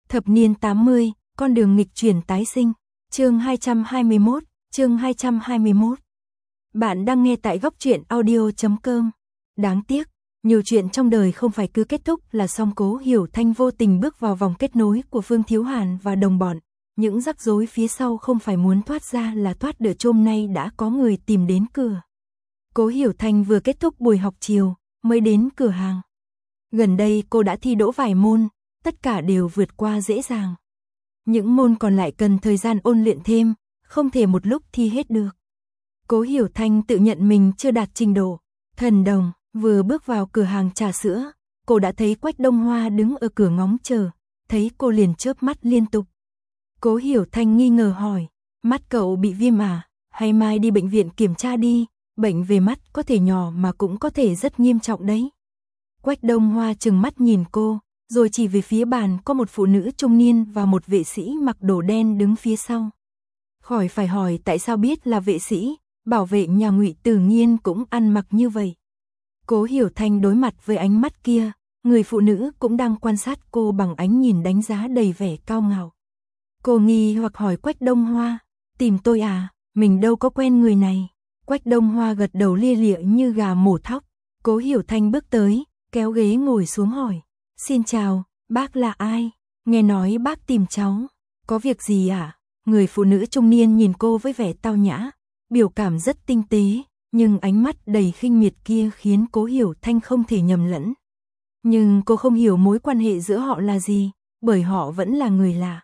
Thập niên 80, con đường nghịch chuyển tái sinh. Chương 221, chương 221. Bạn đang nghe tại góc truyện audio.com. Đáng tiếc, nhiều chuyện trong đời không phải cứ kết thúc là xong. Cố Hiểu Thanh vô tình bước vào vòng kết nối của Phương Thiếu Hàn và đồng bọn. Những rắc rối phía sau không phải muốn thoát ra là thoát được. Hôm nay đã có người tìm đến cửa. Cố Hiểu Thanh vừa kết thúc buổi học chiều, mới đến cửa hàng. Gần đây cô đã thi đỗ vài môn, tất cả đều vượt qua dễ dàng. Những môn còn lại cần thời gian ôn luyện thêm, không thể một lúc thi hết được. Cố Hiểu Thanh tự nhận mình chưa đạt trình độ thần đồng, vừa bước vào cửa hàng trà sữa, cô đã thấy Quách Đông Hoa đứng ở cửa ngóng chờ, thấy cô liền chớp mắt liên tục. Cố Hiểu Thanh nghi ngờ hỏi, mắt cậu bị viêm à, hay mai đi bệnh viện kiểm tra đi, bệnh về mắt có thể nhỏ mà cũng có thể rất nghiêm trọng đấy. Quách Đông Hoa trừng mắt nhìn cô, rồi chỉ về phía bàn có một phụ nữ trung niên và một vệ sĩ mặc đồ đen đứng phía sau. Khỏi phải hỏi tại sao biết là vệ sĩ, bảo vệ nhà Ngụy tự nhiên cũng ăn mặc như vậy. Cố Hiểu Thanh đối mặt với ánh mắt kia, người phụ nữ cũng đang quan sát cô bằng ánh nhìn đánh giá đầy vẻ cao ngạo. Cô nghi hoặc hỏi Quách Đông Hoa, tìm tôi à, mình đâu có quen người này. Quách Đông Hoa gật đầu lia lịa như gà mổ thóc. Cố Hiểu Thanh bước tới, kéo ghế ngồi xuống hỏi, xin chào, bác là ai? Nghe nói bác tìm cháu, có việc gì à? Người phụ nữ trung niên nhìn cô với vẻ tao nhã, biểu cảm rất tinh tế, nhưng ánh mắt đầy khinh miệt kia khiến Cố Hiểu Thanh không thể nhầm lẫn. Nhưng cô không hiểu mối quan hệ giữa họ là gì, bởi họ vẫn là người lạ.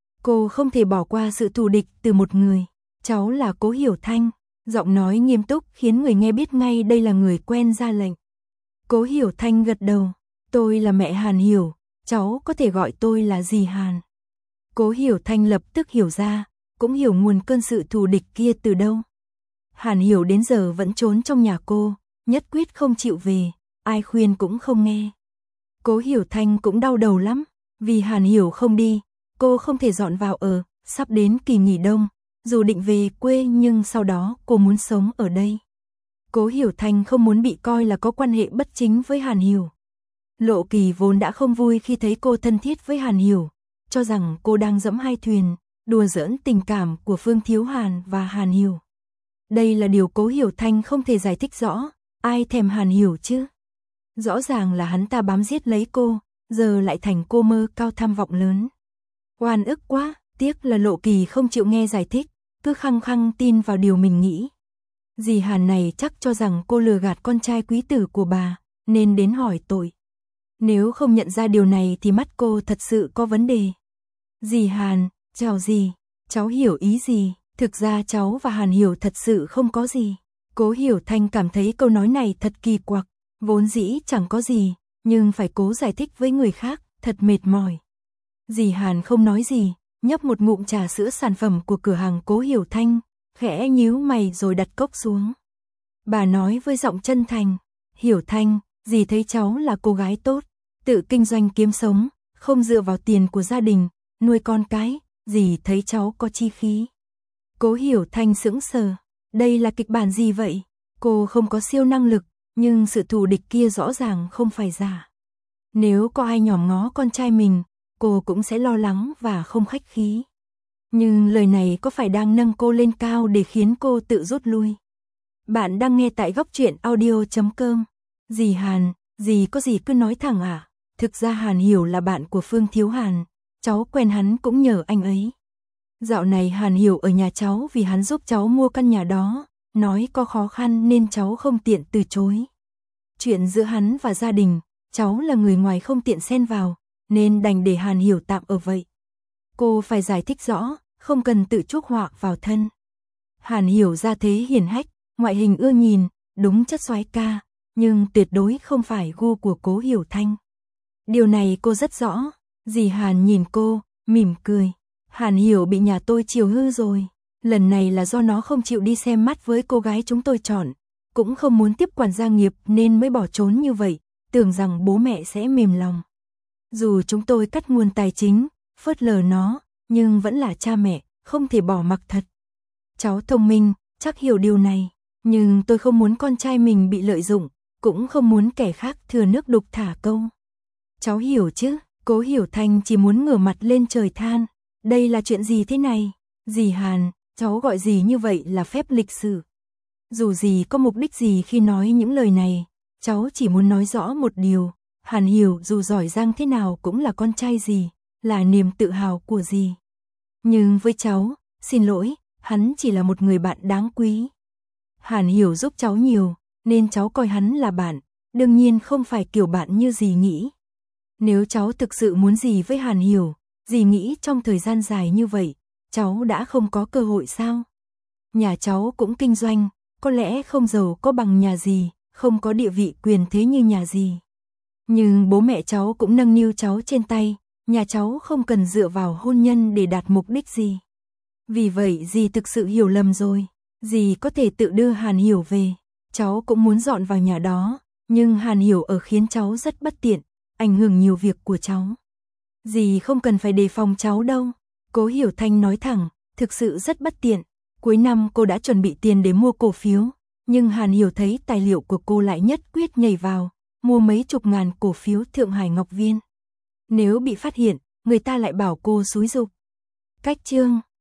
Cô không thể bỏ qua sự thù địch từ một người. Cháu là Cố Hiểu Thanh, giọng nói nghiêm túc khiến người nghe biết ngay đây là người quen ra lệnh. Cố Hiểu Thanh gật đầu, tôi là mẹ Hàn Hiểu, cháu có thể gọi tôi là dì Hàn. Cố Hiểu Thanh lập tức hiểu ra, cũng hiểu nguồn cơn sự thù địch kia từ đâu. Hàn Hiểu đến giờ vẫn trốn trong nhà cô, nhất quyết không chịu về, ai khuyên cũng không nghe. Cố Hiểu Thanh cũng đau đầu lắm, vì Hàn Hiểu không đi, cô không thể dọn vào ở, sắp đến kỳ nghỉ đông, dù định về quê nhưng sau đó cô muốn sống ở đây. Cố Hiểu Thanh không muốn bị coi là có quan hệ bất chính với Hàn Hiểu. Lộ Kỳ vốn đã không vui khi thấy cô thân thiết với Hàn Hiểu, cho rằng cô đang giẫm hai thuyền, đùa giỡn tình cảm của Phương Thiếu Hàn và Hàn Hiểu. Đây là điều Cố Hiểu Thanh không thể giải thích rõ, ai thèm Hàn Hiểu chứ? Rõ ràng là hắn ta bám giết lấy cô, giờ lại thành cô mơ cao tham vọng lớn. Oan ức quá, tiếc là Lộ Kỳ không chịu nghe giải thích, cứ khăng khăng tin vào điều mình nghĩ. Dì Hàn này chắc cho rằng cô lừa gạt con trai quý tử của bà, nên đến hỏi tội. Nếu không nhận ra điều này thì mắt cô thật sự có vấn đề. Dì Hàn, chào dì, cháu hiểu ý gì, thực ra cháu và Hàn Hiểu thật sự không có gì. Cố Hiểu Thanh cảm thấy câu nói này thật kỳ quặc, vốn dĩ chẳng có gì, nhưng phải cố giải thích với người khác, thật mệt mỏi. Dì Hàn không nói gì, nhấp một ngụm trà sữa sản phẩm của cửa hàng Cố Hiểu Thanh, khẽ nhíu mày rồi đặt cốc xuống. Bà nói với giọng chân thành, Hiểu Thanh, dì thấy cháu là cô gái tốt, tự kinh doanh kiếm sống, không dựa vào tiền của gia đình, nuôi con cái, dì thấy cháu có chi khí. Cố Hiểu Thanh sững sờ, đây là kịch bản gì vậy? Cô không có siêu năng lực, nhưng sự thù địch kia rõ ràng không phải giả. Nếu có ai nhòm ngó con trai mình, cô cũng sẽ lo lắng và không khách khí. Nhưng lời này có phải đang nâng cô lên cao để khiến cô tự rút lui? Bạn đang nghe tại góc truyện audio.com. Dì Hàn, dì có gì cứ nói thẳng à? Thực ra Hàn Hiểu là bạn của Phương Thiếu Hàn, cháu quen hắn cũng nhờ anh ấy. Dạo này Hàn Hiểu ở nhà cháu vì hắn giúp cháu mua căn nhà đó, nói có khó khăn nên cháu không tiện từ chối. Chuyện giữa hắn và gia đình, cháu là người ngoài không tiện xen vào, nên đành để Hàn Hiểu tạm ở vậy. Cô phải giải thích rõ, không cần tự chuốc họa vào thân. Hàn Hiểu ra thế hiển hách, ngoại hình ưa nhìn, đúng chất soái ca, nhưng tuyệt đối không phải gu của Cố Hiểu Thanh. Điều này cô rất rõ. Dì Hàn nhìn cô, mỉm cười. Hàn Hiểu bị nhà tôi chiều hư rồi. Lần này là do nó không chịu đi xem mắt với cô gái chúng tôi chọn, cũng không muốn tiếp quản gia nghiệp nên mới bỏ trốn như vậy, tưởng rằng bố mẹ sẽ mềm lòng. Dù chúng tôi cắt nguồn tài chính, phớt lờ nó, nhưng vẫn là cha mẹ, không thể bỏ mặc thật. Cháu thông minh, chắc hiểu điều này, nhưng tôi không muốn con trai mình bị lợi dụng, cũng không muốn kẻ khác thừa nước đục thả câu. Cháu hiểu chứ, Cố Hiểu Thanh chỉ muốn ngửa mặt lên trời than, đây là chuyện gì thế này? Dì Hàn, cháu gọi dì như vậy là phép lịch sự. Dù dì có mục đích gì khi nói những lời này, cháu chỉ muốn nói rõ một điều, Hàn Hiểu dù giỏi giang thế nào cũng là con trai dì, là niềm tự hào của dì. Nhưng với cháu, xin lỗi, hắn chỉ là một người bạn đáng quý. Hàn Hiểu giúp cháu nhiều, nên cháu coi hắn là bạn, đương nhiên không phải kiểu bạn như dì nghĩ. Nếu cháu thực sự muốn gì với Hàn Hiểu, dì nghĩ trong thời gian dài như vậy, cháu đã không có cơ hội sao? Nhà cháu cũng kinh doanh, có lẽ không giàu có bằng nhà dì, không có địa vị quyền thế như nhà dì. Nhưng bố mẹ cháu cũng nâng niu cháu trên tay, nhà cháu không cần dựa vào hôn nhân để đạt mục đích gì. Vì vậy dì thực sự hiểu lầm rồi, dì có thể tự đưa Hàn Hiểu về, cháu cũng muốn dọn vào nhà đó, nhưng Hàn Hiểu ở khiến cháu rất bất tiện, ảnh hưởng nhiều việc của cháu. Dì không cần phải đề phòng cháu đâu, Cố Hiểu Thanh nói thẳng, thực sự rất bất tiện. Cuối năm cô đã chuẩn bị tiền để mua cổ phiếu, nhưng Hàn Hiểu thấy tài liệu của cô lại nhất quyết nhảy vào, mua mấy chục ngàn cổ phiếu Thượng Hải Ngọc Viên. Nếu bị phát hiện, người ta lại bảo cô xúi giục. Cách chương